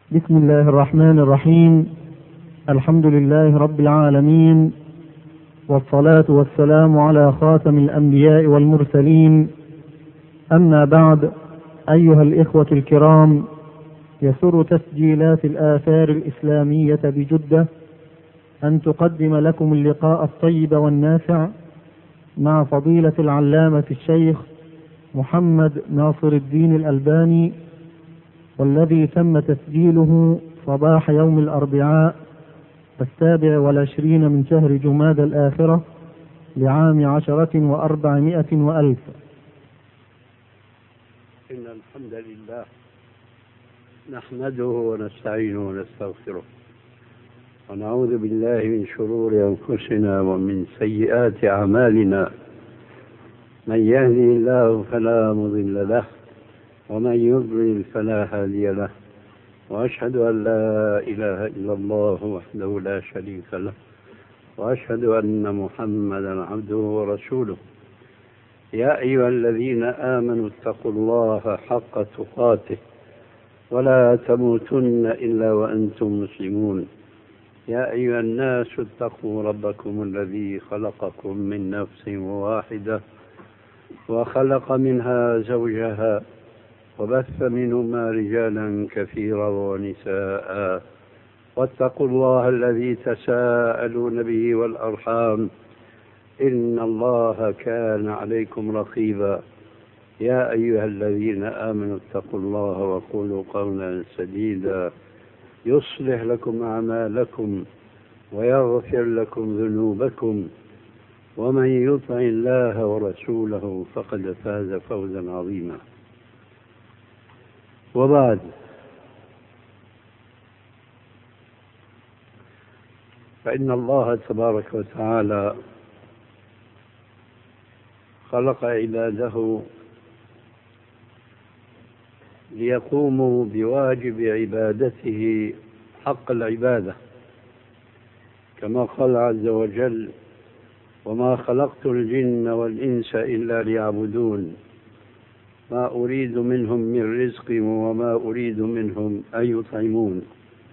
بسم الله الرحمن الرحيم. الحمد لله رب العالمين، والصلاة والسلام على خاتم الأنبياء والمرسلين. أما بعد، أيها الإخوة الكرام، يسر تسجيلات الآثار الإسلامية بجدة أن تقدم لكم اللقاء الطيب والنافع مع فضيلة العلامة الشيخ محمد ناصر الدين الألباني، والذي تم تسجيله صباح يوم الأربعاء 27 من شهر جمادى الآخرة لعام 10,400 إن الحمد لله نحمده ونستعينه ونستغفره، ونعوذ بالله من شرور أنفسنا ومن سيئات أعمالنا. من يهدي الله فلا مضل له، ومن يضلل فلا هادي له، وأشهد أن لا إله إلا الله وحده لا شريك له، وأشهد أن محمدا عبده ورسوله. يا أيها الذين آمنوا اتقوا الله حق تقاته ولا تموتن إلا وأنتم مسلمون. يا أيها الناس اتقوا ربكم الذي خلقكم من نفس واحدة وخلق منها زوجها وبث منهما رجالا كثيرا ونساء، واتقوا الله الذي تساءلون به والأرحام إن الله كان عليكم رقيبا. يا أيها الذين آمنوا اتقوا الله وقولوا قولا سديدا يصلح لكم أعمالكم ويغفر لكم ذنوبكم، ومن يطع الله ورسوله فقد فاز فوزا عظيما. وبعد، فإن الله تبارك وتعالى خلق عباده ليقوموا بواجب عبادته حق العبادة، كما قال عز وجل: وما خلقت الجن والإنس إلا ليعبدون ما أريد منهم من رزق وما أريد منهم أن يطعمون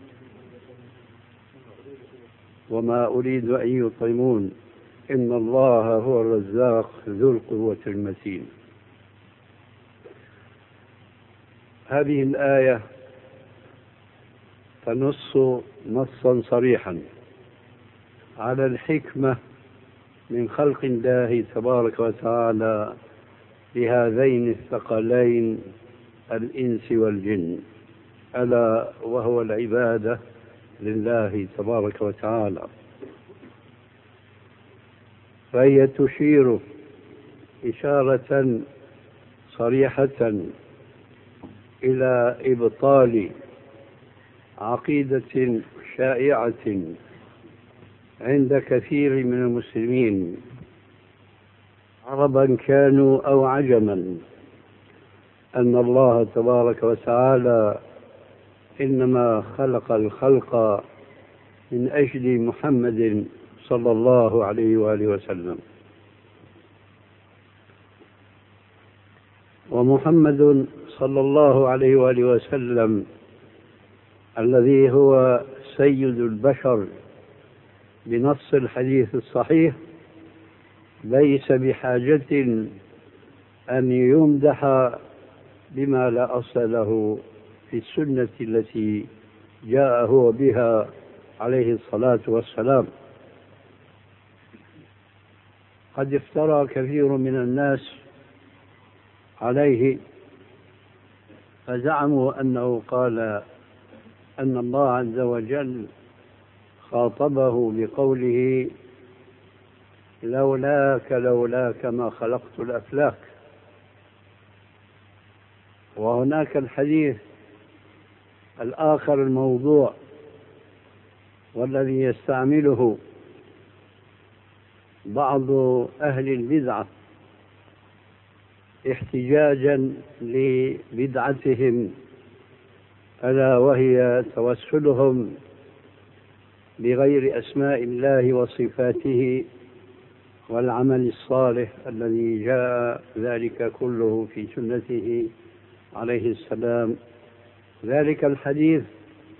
إن الله هو الرزاق ذو القوة المتين. هذه الآية تنص نصا صريحا على الحكمة من خلق الله تبارك وتعالى لهذين الثقلين الإنس والجن، ألا وهو العبادة لله تبارك وتعالى. فهي تشير إشارة صريحة إلى إبطال عقيدة شائعة عند كثير من المسلمين، عربا كانوا أو عجما، أن الله تبارك وتعالى إنما خلق الخلق من أجل محمد صلى الله عليه وآله وسلم. ومحمد صلى الله عليه وآله وسلم الذي هو سيد البشر بنص الحديث الصحيح ليس بحاجة أن يمدح بما لا أصل له في السنة التي جاء هو بها عليه الصلاة والسلام. قد افترى كثير من الناس عليه فزعموا أنه قال أن الله عز وجل خاطبه بقوله: لولاك ما خلقت الأفلاك. وهناك الحديث الآخر الموضوع والذي يستعمله بعض أهل البدعة احتجاجا لبدعتهم، ألا وهي توسلهم بغير أسماء الله وصفاته والعمل الصالح الذي جاء ذلك كله في سنته عليه السلام. ذلك الحديث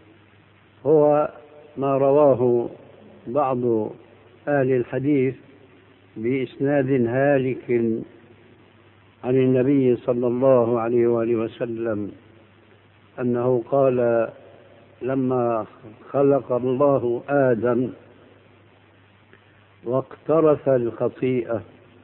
هو ما رواه بعض أهل الحديث بإسناد هالك عن النبي صلى الله عليه وآله وسلم أنه قال لما خلق الله آدم واقترف الخطيئة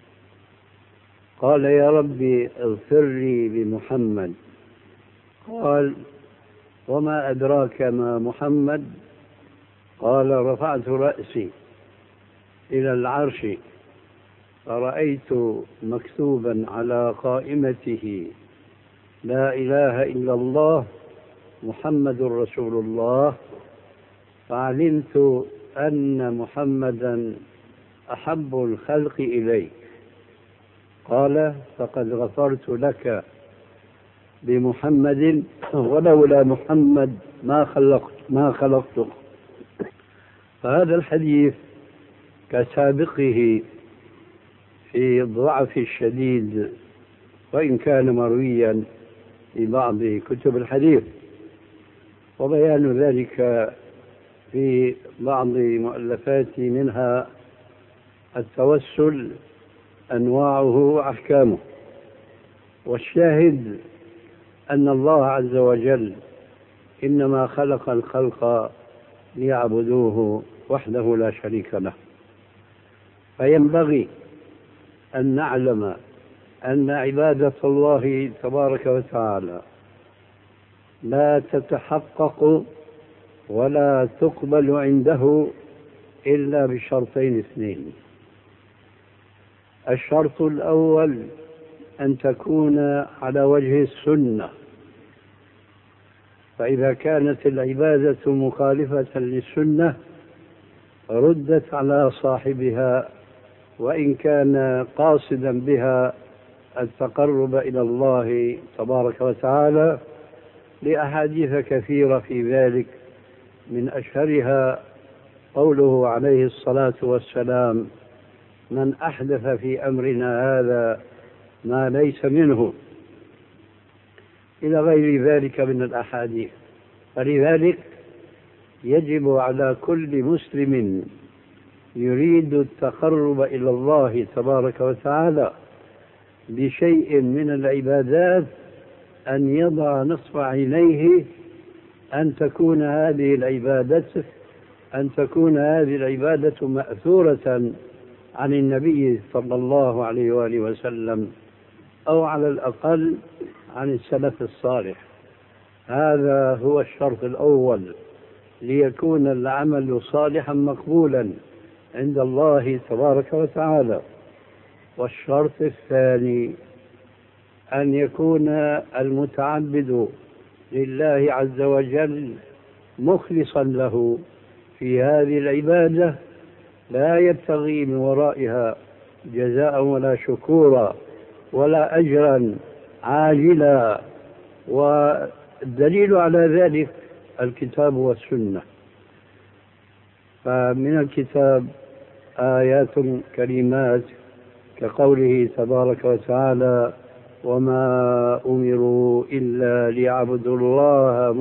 قال يا ربي اغفر لي بمحمد. قال وما أدراك ما محمد؟ قال رفعت رأسي إلى العرش فرأيت مكتوبا على قائمته لا إله إلا الله محمد رسول الله، فعلمت أن محمدا أحب الخلق إليك. قال فقد غفرت لك بمحمد ولولا محمد ما خلقتك. فهذا الحديث كسابقه في الضعف الشديد وإن كان مرويا في بعض كتب الحديث، وبيان ذلك في بعض مؤلفاتي منها التوسل أنواعه وأحكامه. والشاهد أن الله عز وجل إنما خلق الخلق ليعبدوه وحده لا شريك له، فينبغي أن نعلم أن عبادة الله تبارك وتعالى لا تتحقق ولا تقبل عنده إلا بشرطين اثنين. الشرط الأول أن تكون على وجه السنة، فإذا كانت العبادة مخالفة للسنة ردت على صاحبها وإن كان قاصدا بها التقرب إلى الله تبارك وتعالى، لأحاديث كثيرة في ذلك، من أشهرها قوله عليه الصلاة والسلام من أحدث في أمرنا هذا ما ليس منه، إلى غير ذلك من الأحاديث. فلذلك يجب على كل مسلم يريد التقرب إلى الله تبارك وتعالى بشيء من العبادات أن يضع نصب عينيه أن تكون هذه العبادة مأثورة عن النبي صلى الله عليه وآله وسلم، أو على الأقل عن السلف الصالح. هذا هو الشرط الأول ليكون العمل صالحا مقبولا عند الله تبارك وتعالى. والشرط الثاني أن يكون المتعبد لله عز وجل مخلصا له في هذه العبادة، لا يبتغي من ورائها جزاء ولا شكورا ولا أجرا عاجلا. والدليل على ذلك الكتاب والسنة. فمن الكتاب آيات كريمات كقوله تبارك وتعالى وما أمروا إلا ليعبدوا الله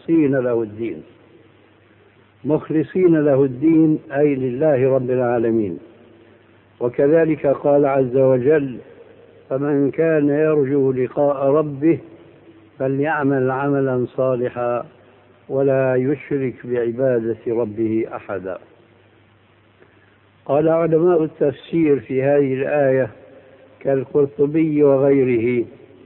مخلصين له الدين أي لله رب العالمين. وكذلك قال عز وجل فمن كان يرجو لقاء ربه فليعمل عملا صالحا ولا يشرك بعبادة ربه أحدا. قال علماء التفسير في هذه الآية كالقرطبي وغيره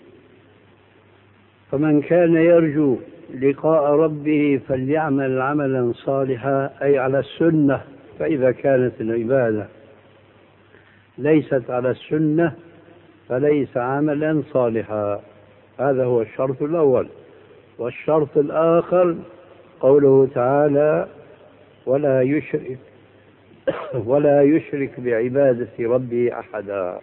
فمن كان يرجو لقاء ربه فليعمل عملا صالحا أي على السنة، فإذا كانت العبادة ليست على السنة فليس عملا صالحا. هذا هو الشرط الأول. والشرط الآخر قوله تعالى ولا يشرك بعبادة ربه أحدا.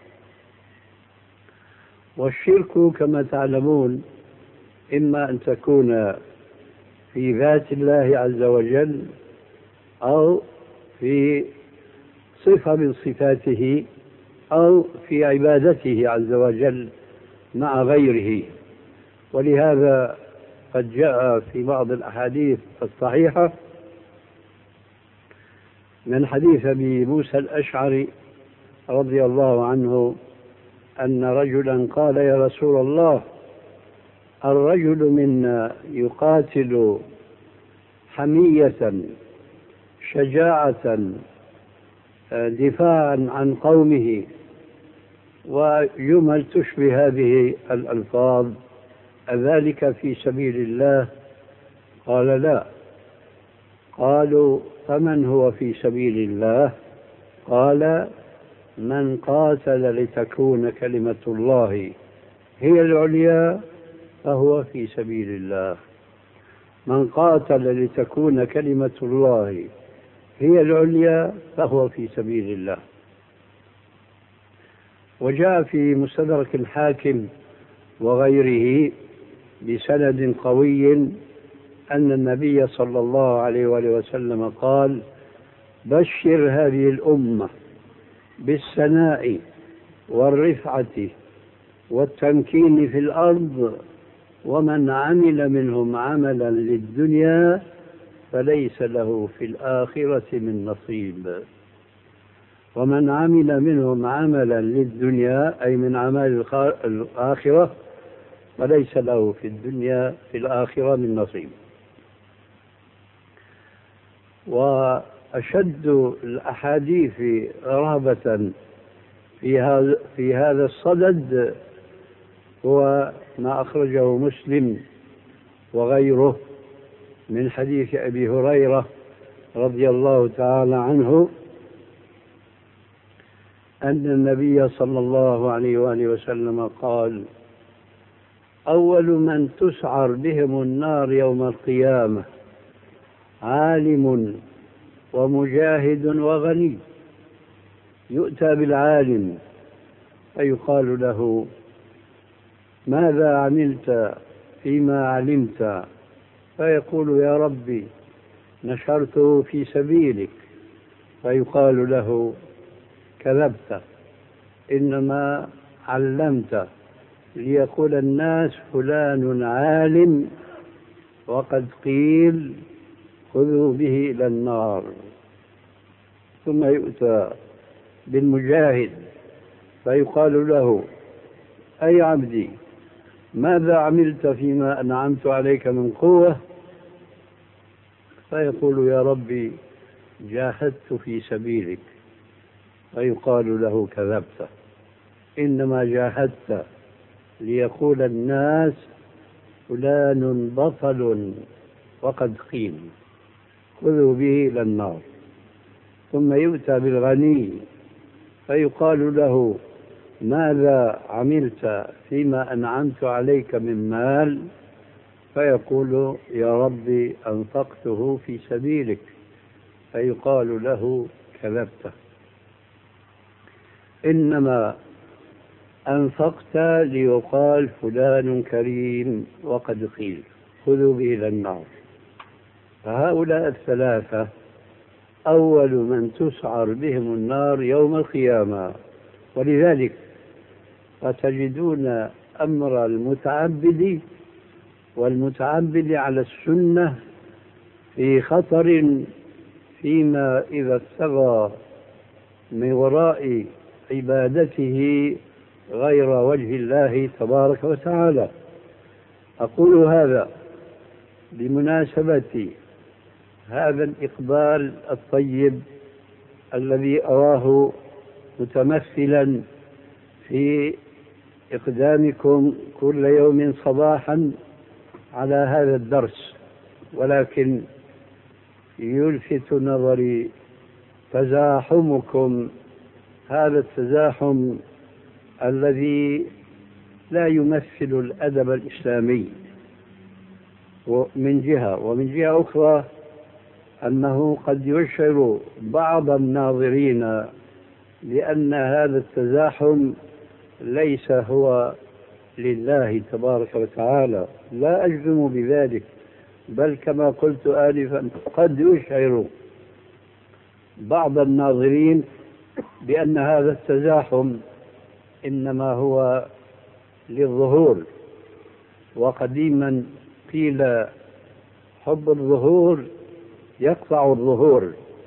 والشرك كما تعلمون إما أن تكون في ذات الله عز وجل أو في صفة من صفاته أو في عبادته عز وجل مع غيره. ولهذا قد جاء في بعض الأحاديث الصحيحة من حديث أبي موسى الأشعري رضي الله عنه أن رجلا قال: يا رسول الله، الرجل منا يقاتل حمية شجاعة دفاعا عن قومه، وجمل تشبه هذه الألفاظ، أذلك في سبيل الله؟ قال: لا. قالوا: فمن هو في سبيل الله؟ قال: من قاتل لتكون كلمة الله هي العليا فهو في سبيل الله. من قاتل لتكون كلمة الله هي العليا فهو في سبيل الله. وجاء في مستدرك الحاكم وغيره بسند قوي أن النبي صلى الله عليه وآله وسلم قال: بشر هذه الأمة بالسناء والرفعة والتمكين في الأرض، ومن عمل منهم عملا للدنيا فليس له في الآخرة من نصيب. ومن عمل منهم عملا للدنيا أي من أعمال الآخرة فليس له في الدنيا في الآخرة من نصيب. وأشد الأحاديث رهبة في هذا الصدد هو ما أخرجه مسلم وغيره من حديث أبي هريرة رضي الله تعالى عنه أن النبي صلى الله عليه وآله وسلم قال: أول من تسعر بهم النار يوم القيامة عالم ومجاهد وغني. يؤتى بالعالم فيقال له: ماذا عملت فيما علمت؟ فيقول: يا ربي نشرته في سبيلك. فيقال له: كذبت، إنما علمت ليقول الناس فلان عالم، وقد قيل خذوا به إلى النار. ثم يؤتى بالمجاهد فيقال له: أي عبدي، ماذا عملت فيما أنعمت عليك من قوة؟ فيقول: يا ربي جاهدت في سبيلك. فيقال له: كذبت، إنما جاهدت ليقول الناس فلان بطل، وقد قيل خذوا به إلى النار. ثم يؤتى بالغني فيقال له: ماذا عملت فيما أنعمت عليك من مال؟ فيقول: يا ربي أنفقته في سبيلك. فيقال له: كذبت، إنما أنفقت ليقال فلان كريم، وقد قيل خذوا به إلى النار. فهؤلاء الثلاثة أول من تسعر بهم النار يوم القيامة. ولذلك فتجدون أمر المتعبد والمتعبد على السنة في خطر، فيما إذا ابتغى من وراء عبادته غير وجه الله تبارك وتعالى. أقول هذا بمناسبة هذا الإقبال الطيب الذي أراه متمثلا في إقدامكم كل يوم صباحا على هذا الدرس. ولكن يلفت نظري تزاحمكم، هذا التزاحم الذي لا يمثل الأدب الإسلامي من جهة، ومن جهة أخرى أنه قد يشعر بعض الناظرين لأن هذا التزاحم ليس هو لله تبارك وتعالى. لا أجزم بذلك، بل كما قلت آنفا قد يشعر بعض الناظرين بأن هذا التزاحم إنما هو للظهور. وقديما قيل: حب الظهور يقطع الظهور.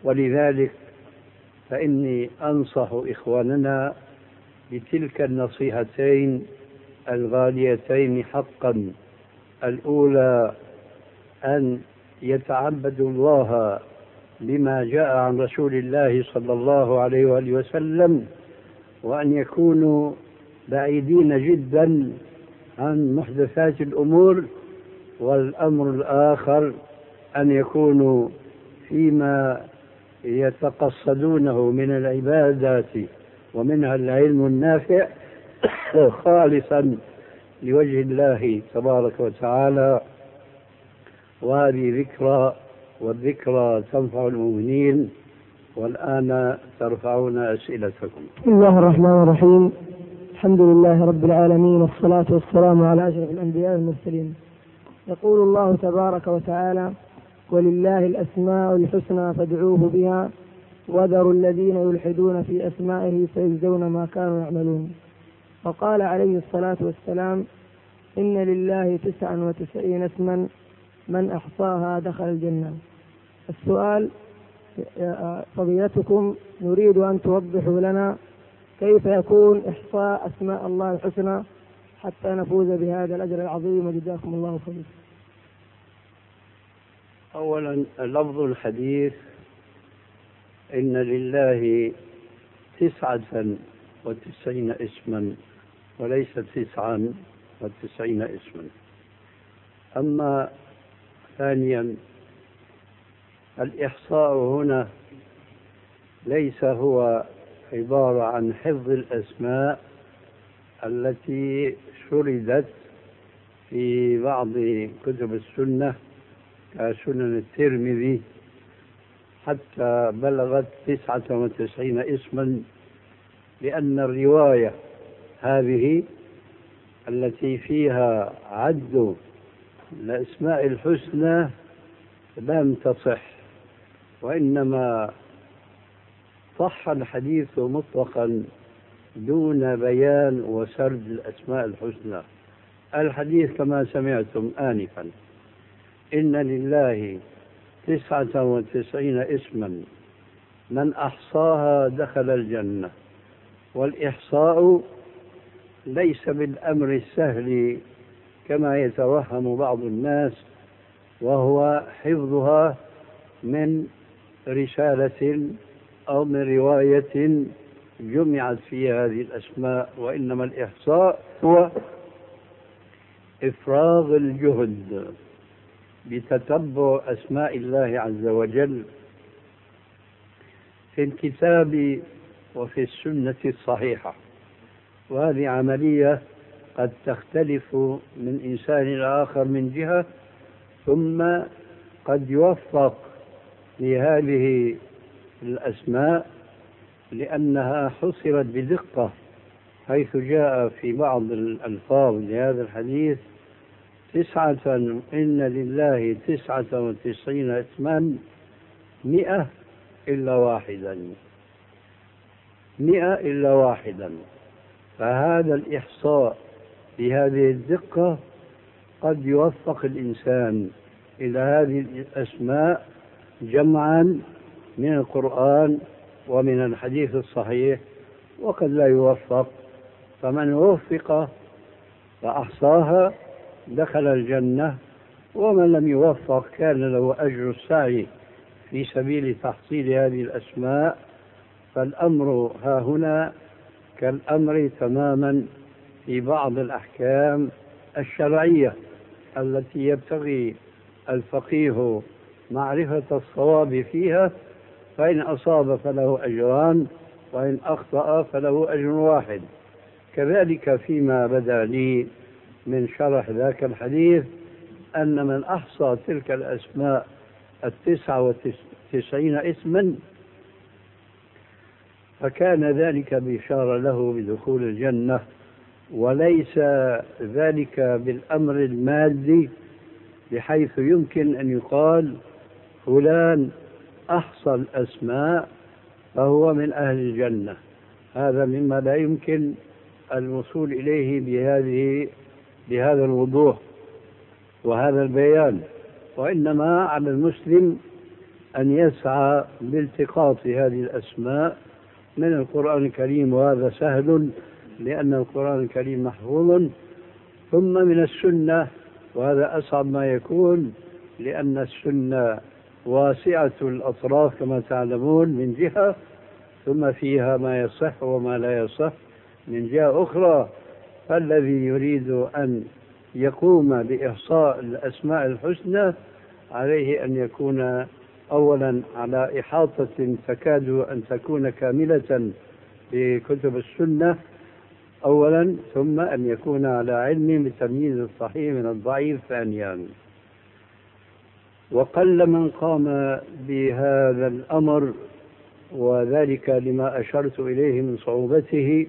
ولذلك فإني أنصح إخواننا بتلك النصيحتين الغاليتين حقا. الأولى أن يتعبدوا الله بما جاء عن رسول الله صلى الله عليه وآله وسلم، وأن يكونوا بعيدين جدا عن محدثات الأمور. والأمر الآخر أن يكونوا فيما يتقصدونه من العبادات ومنها العلم النافع خالصا لوجه الله تبارك وتعالى. وهذه ذكرى، والذكرى تنفع المؤمنين. والآن ترفعون أسئلتكم. بسم الله الرحمن الرحيم. الحمد لله رب العالمين، والصلاة والسلام على أشرف الأنبياء والمرسلين. يقول الله تبارك وتعالى: ولله الأسماء الحسنى فادعوه بها وذروا الذين يلحدون في أسمائه سيجزون ما كانوا يعملون. وقال عليه الصلاة والسلام: إن لله 99 اسما من أحصاها دخل الجنة. السؤال: فضيلتكم نريد أن توضحوا لنا كيف يكون إحصاء أسماء الله الحسنى حتى نفوز بهذا الأجر العظيم، وجزاكم الله خيرا. أولا، لفظ الحديث إن لله 99 اسما وليس 99 اسما. أما ثانيا، الإحصاء هنا ليس هو عبارة عن حفظ الأسماء التي سردت في بعض كتب السنة كسنن الترمذي حتى بلغت 99 اسما، لأن الرواية هذه التي فيها عد الأسماء الحسنى لم تصح، وإنما صح الحديث مطلقا دون بيان وسرد الأسماء الحسنى. الحديث كما سمعتم آنفا: إن لله 99 اسما من أحصاها دخل الجنة. والإحصاء ليس بالأمر السهل كما يتوهم بعض الناس، وهو حفظها من رسالة أو من رواية جمعت فيها هذه الأسماء، وإنما الإحصاء هو إفراغ الجهد بتتبع أسماء الله عز وجل في الكتاب وفي السنة الصحيحة. وهذه عملية قد تختلف من إنسان إلى آخر من جهة، ثم قد يوفق لهذه الأسماء لأنها حصرت بدقة، حيث جاء في بعض الألفاظ لهذا الحديث: إن لله 99 اسما 100 إلا واحدا، 100 إلا واحدا. فهذا الإحصاء بهذه الدقة قد يوفق الإنسان إلى هذه الأسماء جمعا من القرآن ومن الحديث الصحيح، وقد لا يوفق. فمن وفق فأحصاها دخل الجنة، ومن لم يوفق كان له أجر السعي في سبيل تحصيل هذه الأسماء. فالأمر ها هنا كالأمر تماما في بعض الأحكام الشرعية التي يبتغي الفقيه معرفة الصواب فيها، فإن أصاب فله أجران، وإن أخطأ فله أجر واحد. كذلك فيما بدا لي من شرح ذاك الحديث أن من أحصى تلك الأسماء 99 اسما فكان ذلك بشارة له بدخول الجنة، وليس ذلك بالأمر المادي بحيث يمكن أن يقال فلان أحصى الأسماء فهو من أهل الجنة. هذا مما لا يمكن الوصول إليه بهذا الوضوح وهذا البيان. وإنما على المسلم أن يسعى بالتقاط هذه الأسماء من القرآن الكريم، وهذا سهل لأن القرآن الكريم محفوظ، ثم من السنة، وهذا أصعب ما يكون لأن السنة واسعة الأطراف كما تعلمون من جهة، ثم فيها ما يصح وما لا يصح من جهة أخرى. فالذي يريد أن يقوم بإحصاء الأسماء الحسنى عليه أن يكون أولا على إحاطة تكاد أن تكون كاملة بكتب السنة أولا، ثم أن يكون على علم بتمييز الصحيح من الضعيف ثانيا. وقل من قام بهذا الأمر، وذلك لما أشرت إليه من صعوبته.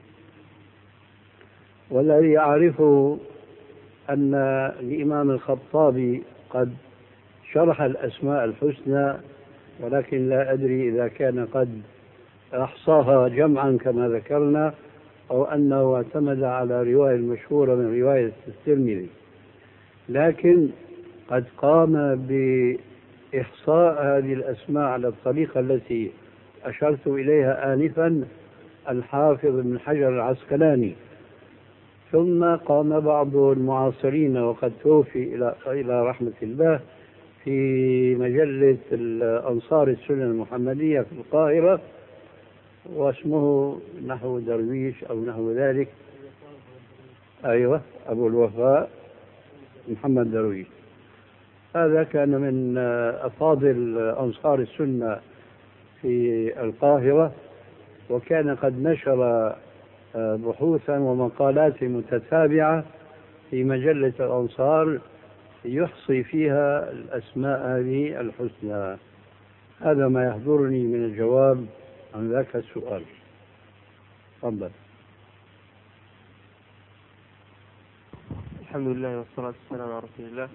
والذي أعرفه أن الإمام الخطابي قد شرح الأسماء الحسنى، ولكن لا أدري إذا كان قد أحصاها جمعا كما ذكرنا أو أنه اعتمد على رواية مشهورة من رواية الترمذي، لكن قد قام بإحصاء هذه الأسماء على الطريقة التي أشرت إليها آنفا الحافظ ابن حجر العسقلاني. ثم قام بعض المعاصرين وقد توفي إلى رحمة الله في مجلة أنصار السنة المحمدية في القاهرة، واسمه نحو درويش أو نحو ذلك، أيوة أبو الوفاء محمد درويش. هذا كان من أفاضل أنصار السنة في القاهرة، وكان قد نشر بحوثا ومقالات متتابعة في مجلة الأنصار يحصي فيها الأسماء هذه الحسنى. هذا ما يحضرني من الجواب عن ذاك السؤال. تفضل. الحمد لله والصلاة والسلام على رسول الله.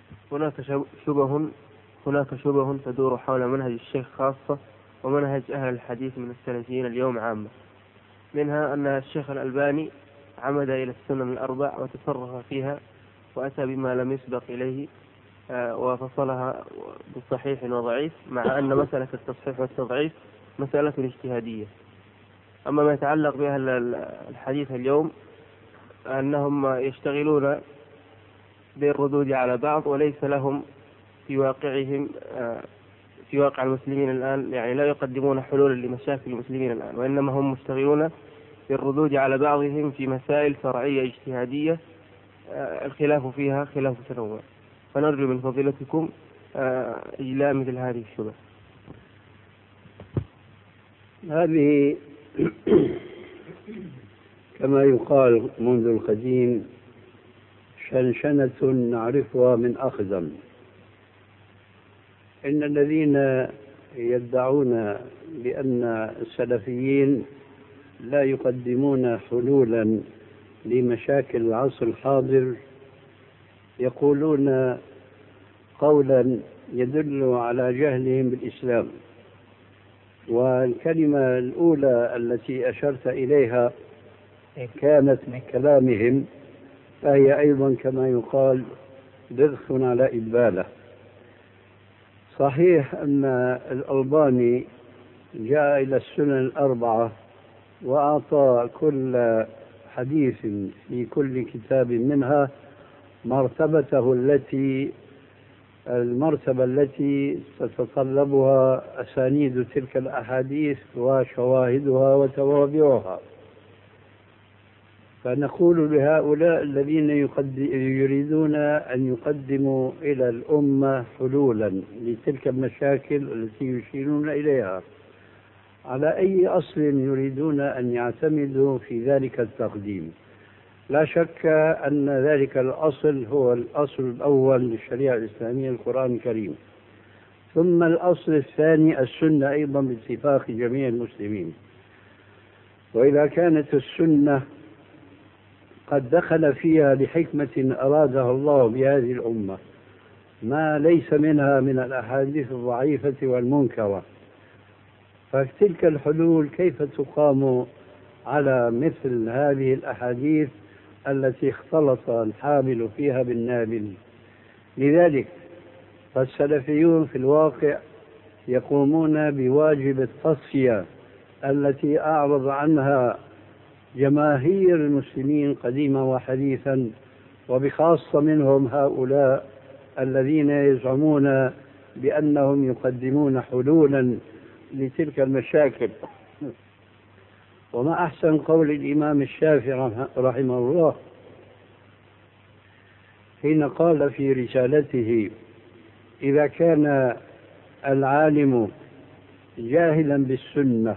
هناك شبه تدور حول منهج الشيخ خاصة ومنهج أهل الحديث من السلفيين اليوم عامة، منها أن الشيخ الألباني عمد إلى السنن الأربع وتصرف فيها وأتى بما لم يسبق إليه وفصلها بصحيح وضعيف، مع أن مسألة التصحيح والتضعيف مسألة اجتهادية. أما ما يتعلق بأهل الحديث اليوم أنهم يشتغلون بالردود على بعض، وليس لهم في واقعهم في واقع المسلمين الآن، يعني لا يقدمون حلولا لمشاكل المسلمين الآن، وإنما هم مشتغلون بالردود على بعضهم في مسائل فرعية اجتهادية الخلاف فيها خلاف تنوع. فنرجو من فضيلتكم إجلاء مثل هذه الشبه. هذه كما يقال منذ القديم شنشنة نعرفها من أخزم. إن الذين يدعون بأن السلفيين لا يقدمون حلولا لمشاكل العصر الحاضر يقولون قولا يدل على جهلهم بالإسلام. والكلمة الأولى التي أشرت إليها كانت من كلامهم، فهي أيضا كما يقال ضغط على إبالة. صحيح أن الألباني جاء إلى السنن الأربعة وأعطى كل حديث في كل كتاب منها المرتبة التي تتطلبها أسانيد تلك الأحاديث وشواهدها وتوابعها. فنقول لهؤلاء الذين يريدون أن يقدموا إلى الأمة حلولا لتلك المشاكل التي يشيرون إليها، على أي أصل يريدون أن يعتمدوا في ذلك التقديم؟ لا شك أن ذلك الأصل هو الأصل الأول للشريعة الإسلامية القرآن الكريم، ثم الأصل الثاني السنة أيضا باتفاق جميع المسلمين. وإذا كانت السنة قد دخل فيها لحكمة أرادها الله بهذه الأمة ما ليس منها من الأحاديث الضعيفة والمنكرة، فتلك الحلول كيف تقام على مثل هذه الأحاديث التي اختلط الحامل فيها بالنابل؟ لذلك فالسلفيون في الواقع يقومون بواجب التصفية التي أعرض عنها جماهير المسلمين قديما وحديثا، وبخاصة منهم هؤلاء الذين يزعمون بأنهم يقدمون حلولا لتلك المشاكل. وما أحسن قول الإمام الشافعي رحمه الله حين قال في رسالته: إذا كان العالم جاهلا بالسنة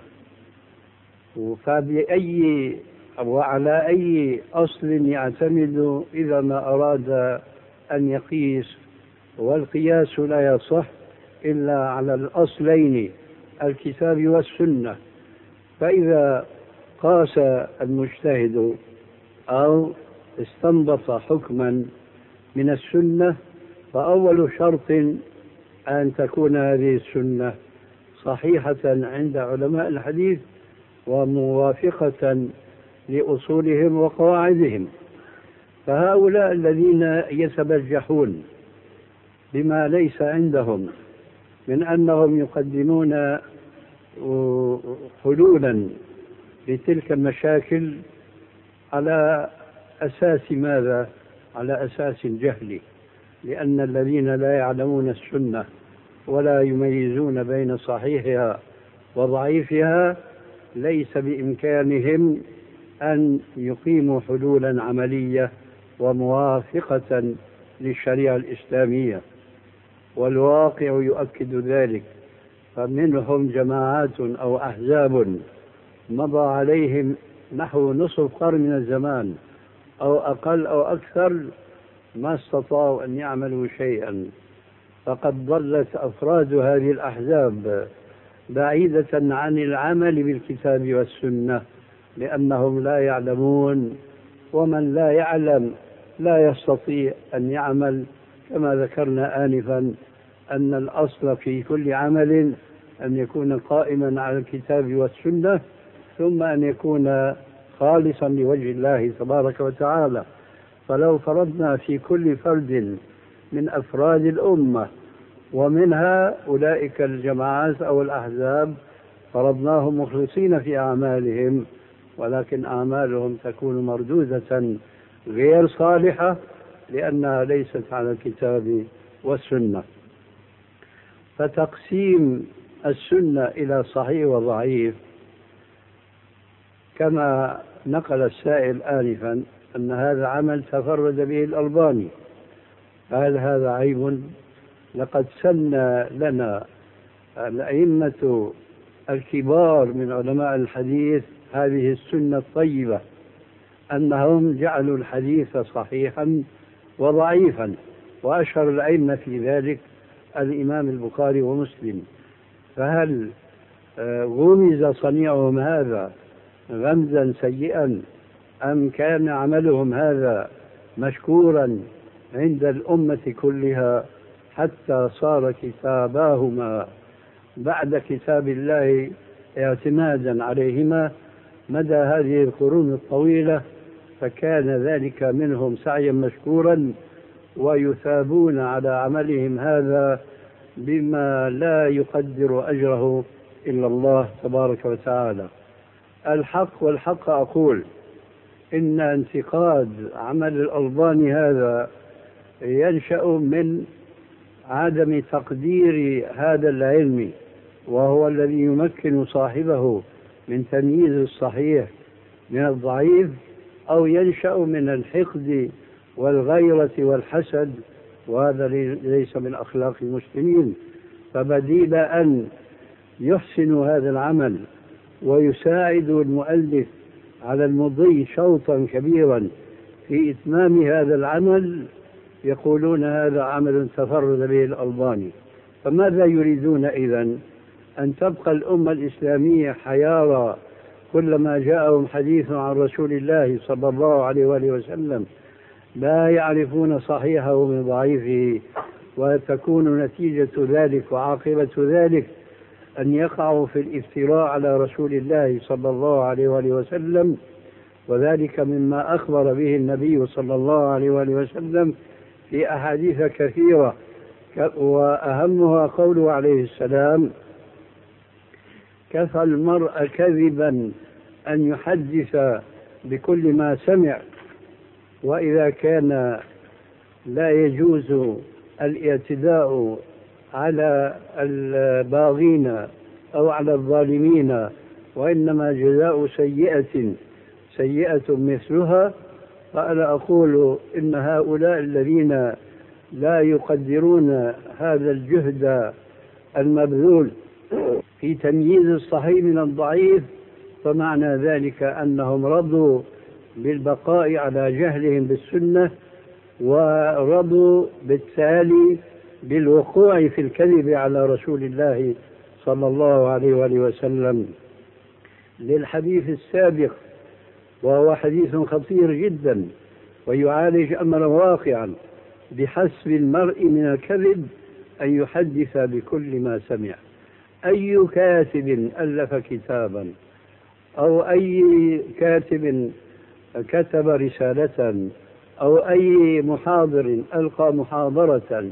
فبأي وعلى أي أصل يعتمد إذا ما أراد أن يقيس؟ والقياس لا يصح إلا على الأصلين الكتاب والسنة. فإذا قاس المجتهد أو استنبط حكما من السنة فأول شرط أن تكون هذه السنة صحيحة عند علماء الحديث وموافقة لأصولهم وقواعدهم. فهؤلاء الذين يتبجحون بما ليس عندهم من أنهم يقدمون حلولا لتلك المشاكل على أساس ماذا؟ على أساس الجهل، لأن الذين لا يعلمون السنة ولا يميزون بين صحيحها وضعيفها ليس بإمكانهم أن يقيموا حلولا عملية وموافقة للشريعة الإسلامية، والواقع يؤكد ذلك. فمنهم جماعات أو أحزاب مضى عليهم نحو نصف قرن من الزمان أو أقل أو أكثر ما استطاعوا أن يعملوا شيئا، فقد ضلت أفراد هذه الأحزاب بعيدة عن العمل بالكتاب والسنة لأنهم لا يعلمون، ومن لا يعلم لا يستطيع أن يعمل. كما ذكرنا آنفا أن الأصل في كل عمل أن يكون قائما على الكتاب والسنة، ثم أن يكون خالصا لوجه الله تبارك وتعالى. فلو فرضنا في كل فرد من أفراد الأمة ومنها أولئك الجماعات أو الأحزاب فرضناهم مخلصين في أعمالهم، ولكن أعمالهم تكون مردودة غير صالحة لأنها ليست على الكتاب والسنة. فتقسيم السنة إلى صحيح وضعيف كما نقل السائل آنفا أن هذا عمل تفرد به الألباني، هل هذا عيب؟ لقد سن لنا الأئمة الكبار من علماء الحديث هذه السنة الطيبة أنهم جعلوا الحديث صحيحا وضعيفا، وأشهر الأئمة في ذلك الإمام البخاري ومسلم. فهل غمز صنيعهم هذا غمزا سيئا أم كان عملهم هذا مشكورا عند الأمة كلها حتى صار كتاباهما بعد كتاب الله اعتمادا عليهما مدى هذه القرون الطويلة؟ فكان ذلك منهم سعيا مشكورا ويثابون على عملهم هذا بما لا يقدر أجره إلا الله تبارك وتعالى. والحق أقول إن انتقاد عمل الألباني هذا ينشأ من عدم تقدير هذا العلم، وهو الذي يمكن صاحبه من تمييز الصحيح من الضعيف، أو ينشأ من الحقد والغيرة والحسد، وهذا ليس من أخلاق المسلمين. فبديل أن يحسنوا هذا العمل ويساعد المؤلف على المضي شوطا كبيرا في إتمام هذا العمل يقولون هذا عمل تفرد به الألباني. فماذا يريدون إذن؟ أن تبقى الأمة الإسلامية حيارى كلما جاءهم حديث عن رسول الله صلى الله عليه وآله وسلم لا يعرفون صحيحه من ضعيفه، وتكون نتيجة ذلك وعاقبة ذلك أن يقعوا في الافتراء على رسول الله صلى الله عليه وآله وسلم، وذلك مما أخبر به النبي صلى الله عليه وآله وسلم في أحاديث كثيرة وأهمها قوله عليه السلام: كفى المرء كذبا أن يحدث بكل ما سمع. وإذا كان لا يجوز الاعتداء على الباغين أو على الظالمين، وإنما جزاء سيئة مثلها، فأنا أقول إن هؤلاء الذين لا يقدرون هذا الجهد المبذول في تمييز الصحيح من الضعيف، فمعنى ذلك أنهم رضوا بالبقاء على جهلهم بالسنة، ورضوا بالتالي بالوقوع في الكذب على رسول الله صلى الله عليه وآله وسلم. للحديث السابق، وهو حديث خطير جدا ويعالج أمرا واقعا: بحسب المرء من الكذب أن يحدث بكل ما سمع. أي كاتب ألف كتابا أو أي كاتب كتب رسالة أو أي محاضر ألقى محاضرة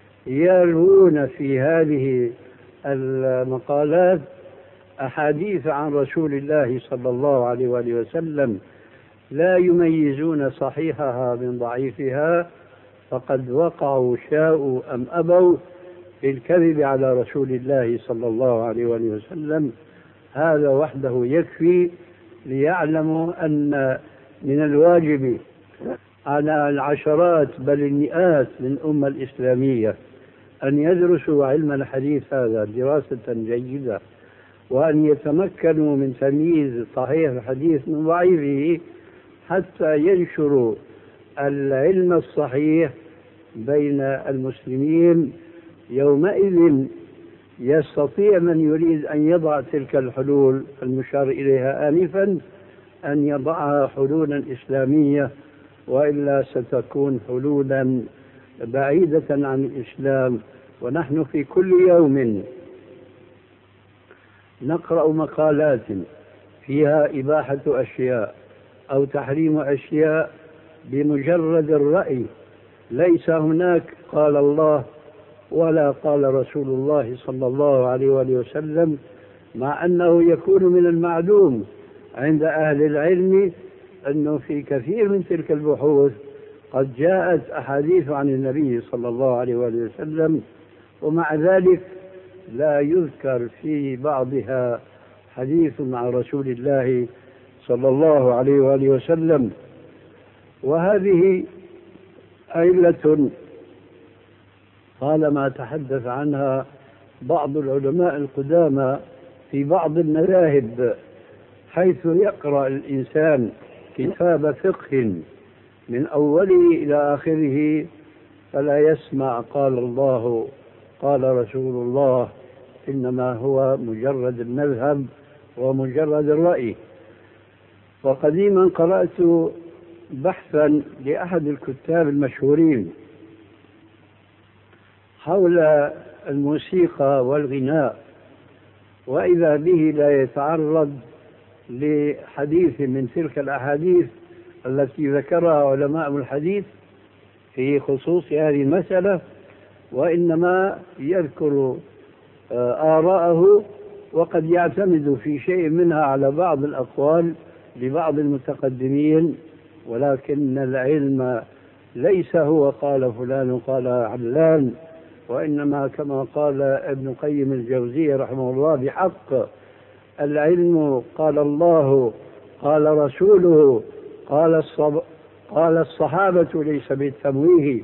يروون في هذه المقالات أحاديث عن رسول الله صلى الله عليه وآله وسلم لا يميزون صحيحها من ضعيفها، فقد وقعوا شاءوا أم أبوا في الكذب على رسول الله صلى الله عليه وآله وسلم. هذا وحده يكفي ليعلموا أن من الواجب على العشرات بل المئات من الأمة الإسلامية أن يدرسوا علم الحديث هذا دراسة جيدة، وأن يتمكنوا من تمييز صحيح الحديث من ضعيفه، حتى ينشروا العلم الصحيح بين المسلمين. يومئذ يستطيع من يريد أن يضع تلك الحلول المشار إليها آنفا أن يضعها حلولا إسلامية، وإلا ستكون حلولا بعيدة عن الإسلام. ونحن في كل يوم نقرأ مقالات فيها إباحة أشياء أو تحريم أشياء بمجرد الرأي، ليس هناك قال الله ولا قال رسول الله صلى الله عليه وآله وسلم، مع أنه يكون من المعلوم عند أهل العلم أنه في كثير من تلك البحوث قد جاءت أحاديث عن النبي صلى الله عليه وآله وسلم، ومع ذلك لا يذكر في بعضها حديث عن رسول الله صلى الله عليه وآله وسلم. وهذه علة طالما تحدث عنها بعض العلماء القدامى في بعض المذاهب، حيث يقرأ الإنسان كتاب فقه من أوله إلى آخره فلا يسمع قال الله قال رسول الله، إنما هو مجرد المذهب ومجرد الرأي. وقديما قرأت بحثا لأحد الكتاب المشهورين حول الموسيقى والغناء، وإذا به لا يتعرض لحديث من تلك الأحاديث التي ذكرها علماء الحديث في خصوص هذه المسألة، وإنما يذكر آراءه، وقد يعتمد في شيء منها على بعض الأقوال لبعض المتقدمين، ولكن العلم ليس هو قال فلان قال علان، وإنما كما قال ابن قيم الجوزية رحمه الله بحق: العلم قال الله قال رسوله قال الصحابة ليس بالتمويه.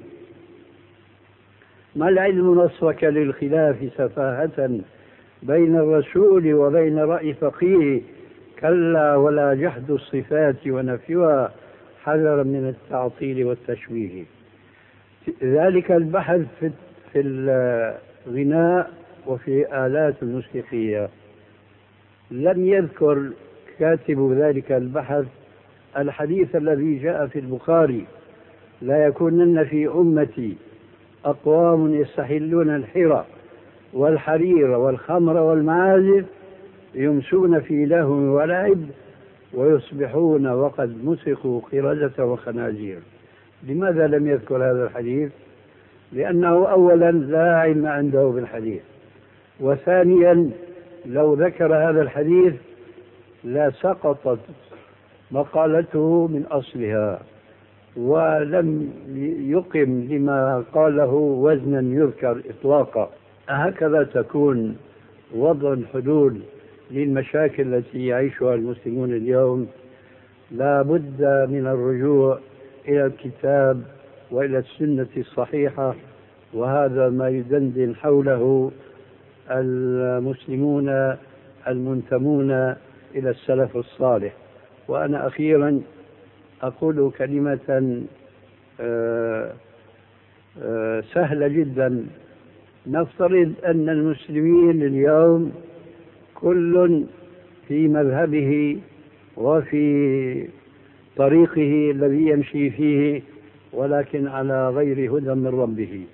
ما العلم نصفك للخلاف سفاهة بين الرسول وبين رأي فقيه، كلا ولا جحد الصفات ونفيها حذرا من التعطيل والتشويه. ذلك البحث في الغناء وفي آلات الموسيقية. لم يذكر كاتب ذلك البحث الحديث الذي جاء في البخاري: لا يكونن في أمتي أقوام يستحلون الحرى والحرير والخمر والمعازف يمسون في لهو ولعب ويصبحون وقد مسخوا قردة وخنازير. لماذا لم يذكر هذا الحديث؟ لأنه أولا لا علم عنده بالحديث، وثانيا لو ذكر هذا الحديث لسقطت مقالته من أصلها ولم يقم لما قاله وزنا يذكر إطلاقا. هكذا تكون وضع الحلول للمشاكل التي يعيشها المسلمون اليوم. لا بد من الرجوع إلى الكتاب وإلى السنة الصحيحة، وهذا ما يدندن حوله المسلمون المنتمون إلى السلف الصالح. وأنا أخيرا أقول كلمة سهلة جدا. نفترض أن المسلمين اليوم كل في مذهبه وفي طريقه الذي يمشي فيه، ولكن على غير هدى من ربه،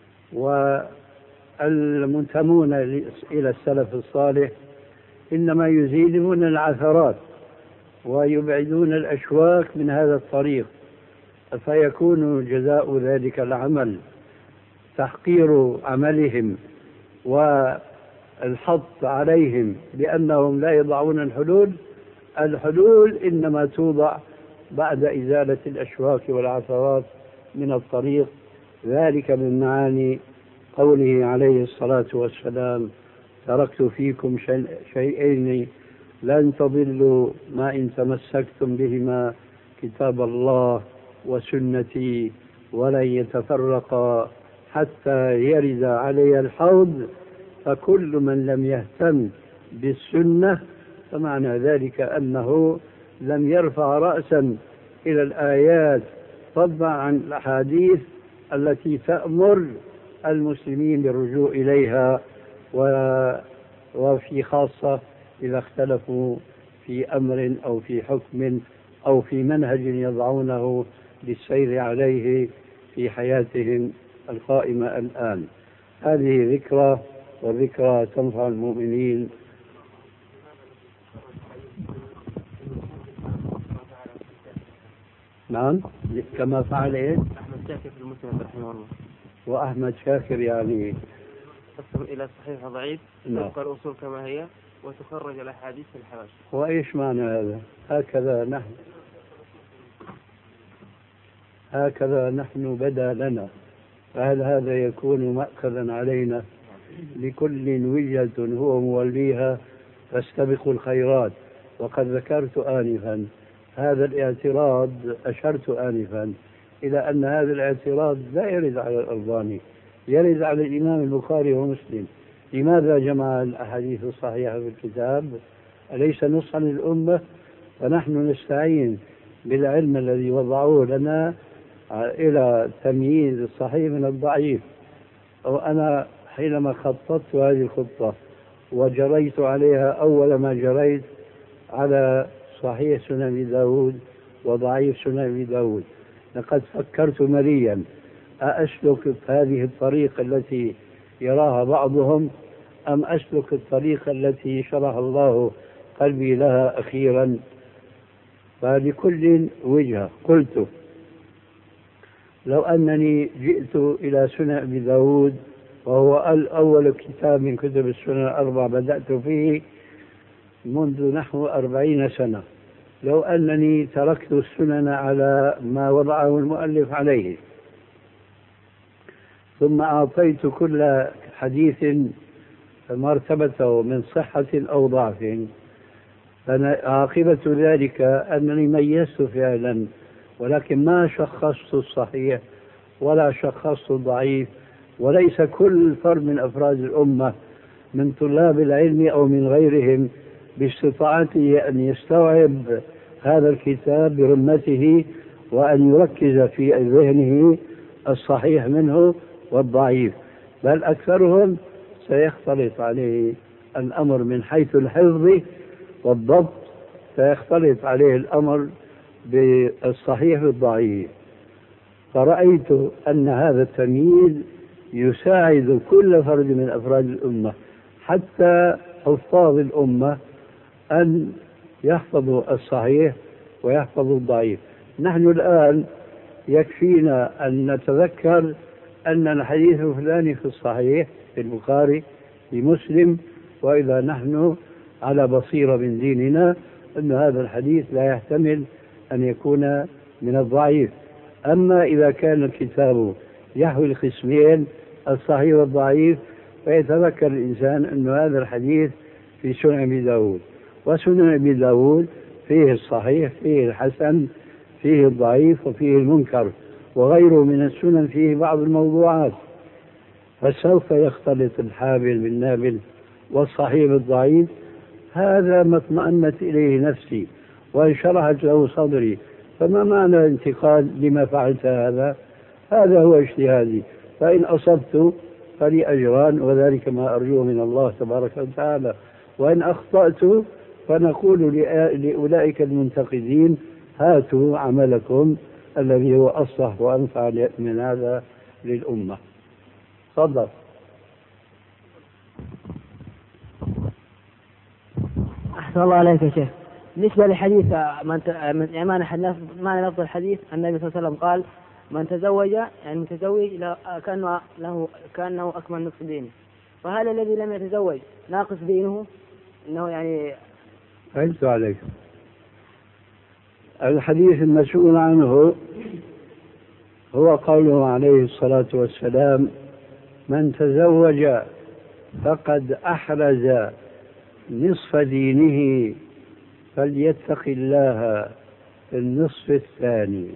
والمنتمون إلى السلف الصالح إنما يزيلون العثرات ويبعدون الأشواك من هذا الطريق، فيكون جزاء ذلك العمل تحقير عملهم والحط عليهم بأنهم لا يضعون الحلول. الحلول إنما توضع بعد إزالة الأشواك والعثرات من الطريق. ذلك من معاني قوله عليه الصلاة والسلام: تركت فيكم شيئين لن تضلوا ما إن تمسكتم بهما، كتاب الله وسنتي، ولن يتفرقا حتى يرد علي الحوض. فكل من لم يهتم بالسنة فمعنى ذلك أنه لم يرفع رأسا إلى الآيات فضلا عن الأحاديث التي تأمر المسلمين بالرجوع إليها، وفي خاصة إذا اختلفوا في أمر أو في حكم أو في منهج يضعونه للسير عليه في حياتهم القائمة الآن. هذه ذكرى، وذكرى تنفع المؤمنين. نعم، كما فعل إيه؟ أحمد شاكر في المسند رحمه الله. وأحمد شاكر يعني قسم إلى صحيح وضعيف، تبقى الأصول كما هي وتخرج الأحاديث في الحواشي. وإيش معنى هذا؟ هكذا نحن بدا لنا، فهل هذا يكون مأخذا علينا؟ لكل وجهة هو موليها فاستبقوا الخيرات. وقد ذكرت آنفا هذا الاعتراض، أشرت آنفا إلى أن هذا الاعتراض لا يرد على الألباني، يرد على الإمام البخاري ومسلم. لماذا جمع الأحاديث الصحيحة في الكتاب؟ أليس نصحا للأمة؟ فنحن نستعين بالعلم الذي وضعوه لنا إلى تمييز الصحيح من الضعيف. وأنا حينما خططت هذه الخطة وجريت عليها أول ما جريت على صحيح سنن أبي داود وضعيف سنن أبي داود، لقد فكرت مليا أسلك هذه الطريقة التي يراها بعضهم أم أسلك الطريقة التي شرح الله قلبي لها أخيرا. فلكل وجهة. قلت لو أنني جئت إلى سنن أبي داود وهو أول كتاب من كتب السنن الأربع بدأت فيه منذ نحو 40 سنة، لو أنني تركت السنن على ما وضعه المؤلف عليه ثم أعطيت كل حديث مرتبته من صحة أو ضعف، فعاقبة ذلك أنني ميزت فعلا، ولكن ما شخصت الصحيح ولا شخصت الضعيف. وليس كل فرد من أفراد الأمة من طلاب العلم أو من غيرهم باستطاعته أن يستوعب هذا الكتاب برمته وأن يركز في ذهنه الصحيح منه والضعيف، بل أكثرهم سيختلط عليه الأمر من حيث الحفظ والضبط، سيختلط عليه الأمر بالصحيح والضعيف. فرأيت أن هذا التمييز يساعد كل فرد من أفراد الأمة حتى حفاظ الأمة أن يحفظوا الصحيح ويحفظوا الضعيف. نحن الآن يكفينا أن نتذكر أن الحديث الفلاني في الصحيح في البخاري في مسلم، وإذا نحن على بصيرة من ديننا أن هذا الحديث لا يحتمل أن يكون من الضعيف. أما إذا كان الكتاب يحوي القسمين الصحيح والضعيف فيتذكر الإنسان أن هذا الحديث في سنن أبي داود، وسنن أبي داود فيه الصحيح فيه الحسن فيه الضعيف وفيه المنكر، وغيره من السنن فيه بعض الموضوعات، فسوف يختلط الحابل بالنابل والصحيح بالضعيف. هذا ما اطمأنت إليه نفسي وانشرحت له صدري، فما معنى الانتقاد لما فعلت هذا؟ هذا هو اجتهادي، فإن أصبت فلي أجران وذلك ما أرجوه من الله تبارك وتعالى، وإن أخطأت فنقول لأولئك المنتقدين هاتوا عملكم الذي هو أصلح وأنفع من هذا للأمة. تفضل. أحسن الله عليك يا شيخ. بالنسبة لحديث معنى لفظ الحديث النبي صلى الله عليه وسلم قال من تزوج يعني متزوج كأنه أكمل نصف دينه، فهل الذي لم يتزوج ناقص دينه؟ إنه يعني فهمت عليك. الحديث المسؤول عنه هو قوله عليه الصلاة والسلام من تزوج فقد أحرز نصف دينه فليتق الله في النصف الثاني.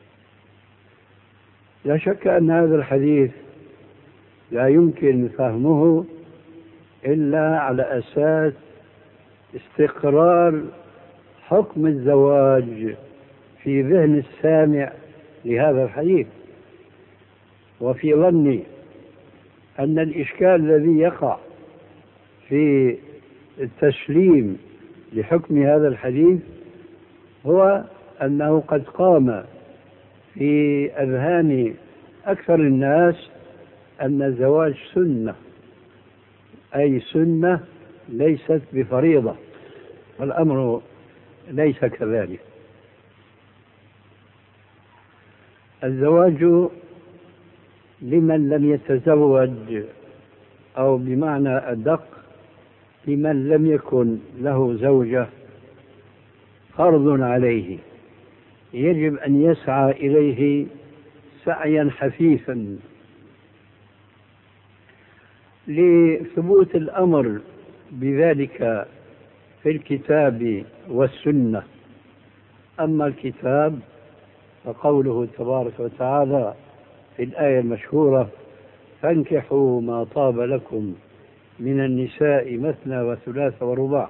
لا شك أن هذا الحديث لا يمكن فهمه إلا على أساس استقرار حكم الزواج في ذهن السامع لهذا الحديث، وفي ظني أن الإشكال الذي يقع في التسليم لحكم هذا الحديث هو أنه قد قام في أذهان أكثر الناس أن الزواج سنة، أي سنة ليست بفريضة، والأمر ليس كذلك. الزواج لمن لم يتزوج، أو بمعنى أدق لمن لم يكن له زوجة، فرض عليه يجب أن يسعى إليه سعيا حثيثا لثبوت الأمر بذلك في الكتاب والسنة. أما الكتاب فقوله تبارك وتعالى في الآية المشهورة فانكحوا ما طاب لكم من النساء مثنى وثلاث ورباع.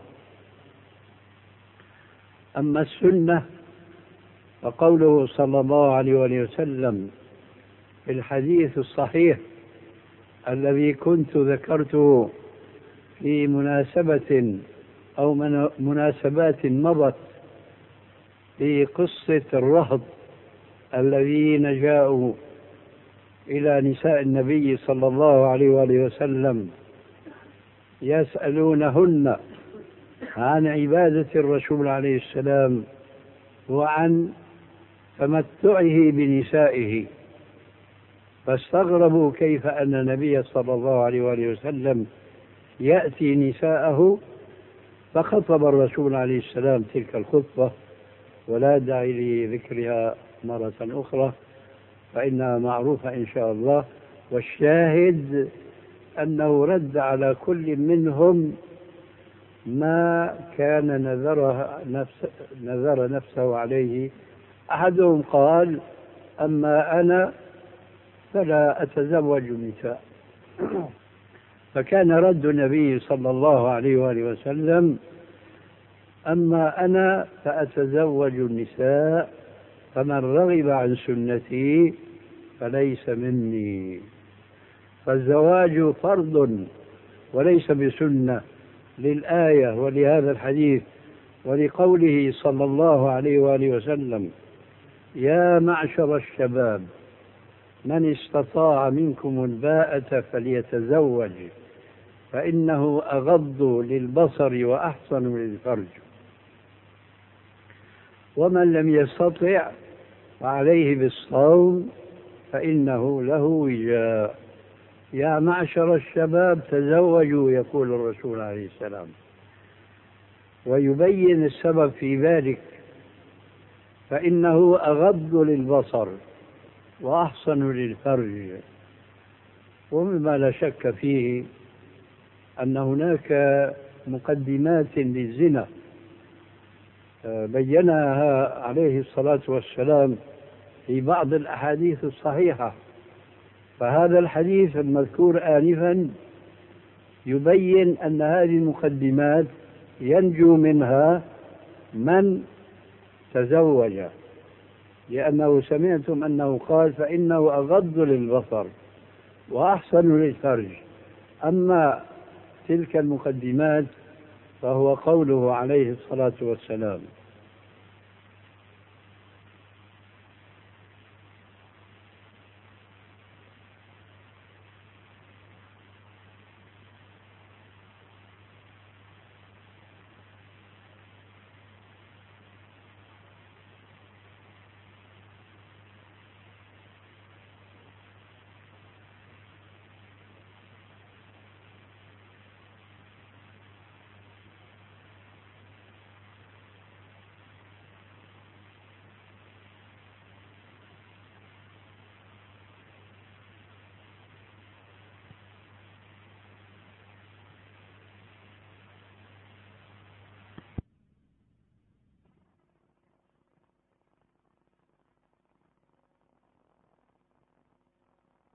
أما السنة فقوله صلى الله عليه وسلم في الحديث الصحيح الذي كنت ذكرته في مناسبة أو مناسبات مضت في قصة الرهط الذين جاءوا إلى نساء النبي صلى الله عليه وسلم يسألونهن عن عبادة الرسول عليه السلام وعن تمتعه بنسائه، فاستغربوا كيف أن النبي صلى الله عليه وسلم يأتي نساءه، فخطب الرسول عليه السلام تلك الخطبة، ولا داعي لذكرها مرة أخرى فإنها معروفة إن شاء الله. والشاهد أنه رد على كل منهم ما كان نذر نفسه عليه. أحدهم قال أما أنا فلا أتزوج النساء، فكان رد النبي صلى الله عليه وسلم أما أنا فأتزوج النساء فمن رغب عن سنتي فليس مني. فالزواج فرض وليس بسنة للآية ولهذا الحديث ولقوله صلى الله عليه وسلم يا معشر الشباب من استطاع منكم الباءة فليتزوج فإنه أغض للبصر وأحسن للفرج، ومن لم يستطع فعليه بالصوم فإنه له وجاء. يا معشر الشباب تزوجوا يقول الرسول عليه السلام، ويبين السبب في ذلك، فإنه أغض للبصر وأحصن للفرج. ومما لا شك فيه أن هناك مقدمات للزنا بينها عليه الصلاة والسلام في بعض الأحاديث الصحيحة. فهذا الحديث المذكور آنفا يبين أن هذه المقدمات ينجو منها من تزوج، لأنه سمعتم أنه قال فإنه أغض للبصر وأحسن للفرج. أما تلك المقدمات فهو قوله عليه الصلاة والسلام.